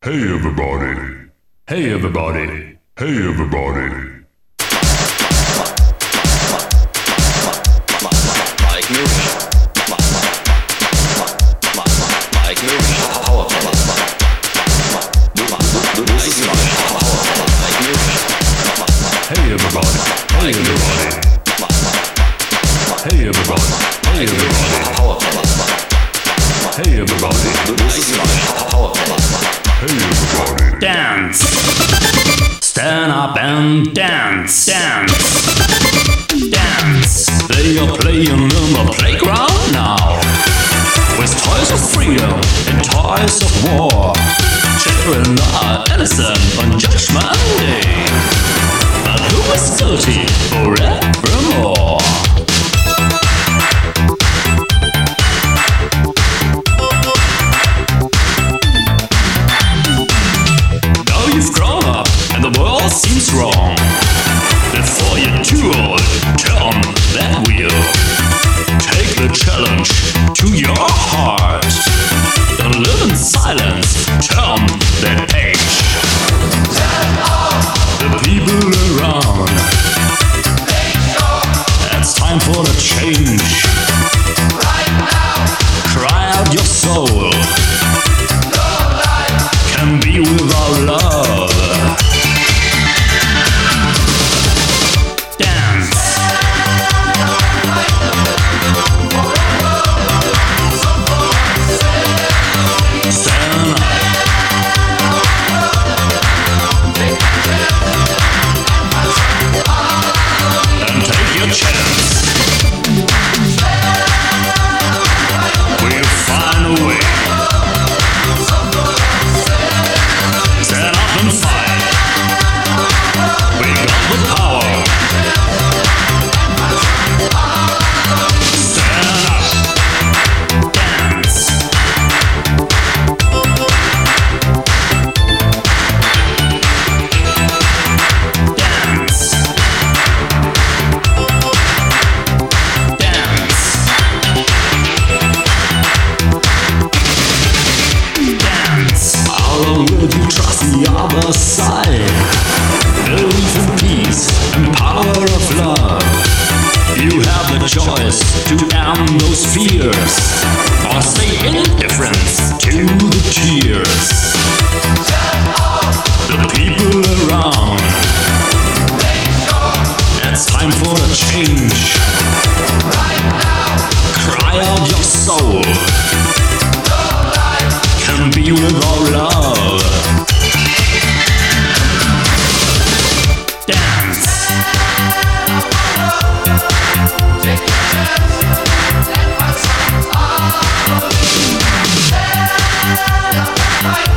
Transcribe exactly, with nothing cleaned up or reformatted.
Hey everybody. Hey everybody. Hey everybody. Mike Newman. Mike Newman. Powerful. Mike Newman. Hey everybody. Hey everybody. Hey everybody. Hey everybody. Powerful. Hey everybody. Powerful. Hey everybody. Dance. Stand up and dance. Dance. Dance. They are playing in the playground now. With toys of freedom and toys of war. Children are innocent on Judgment Day. But who is guilty forevermore? Seems wrong. Before you're too old, turn that wheel. Take the challenge to your heart. Don't live in silence, turn that page. The people around, it's time for the change. Right now, cry out your soul. No life can be without love. The other side, believe in peace and power of love. You have the choice to end those fears or stay indifferent to the tears. The people around, it's time for a change. Cry out your soul, can be without love. Dance. Take your chance and have some fun.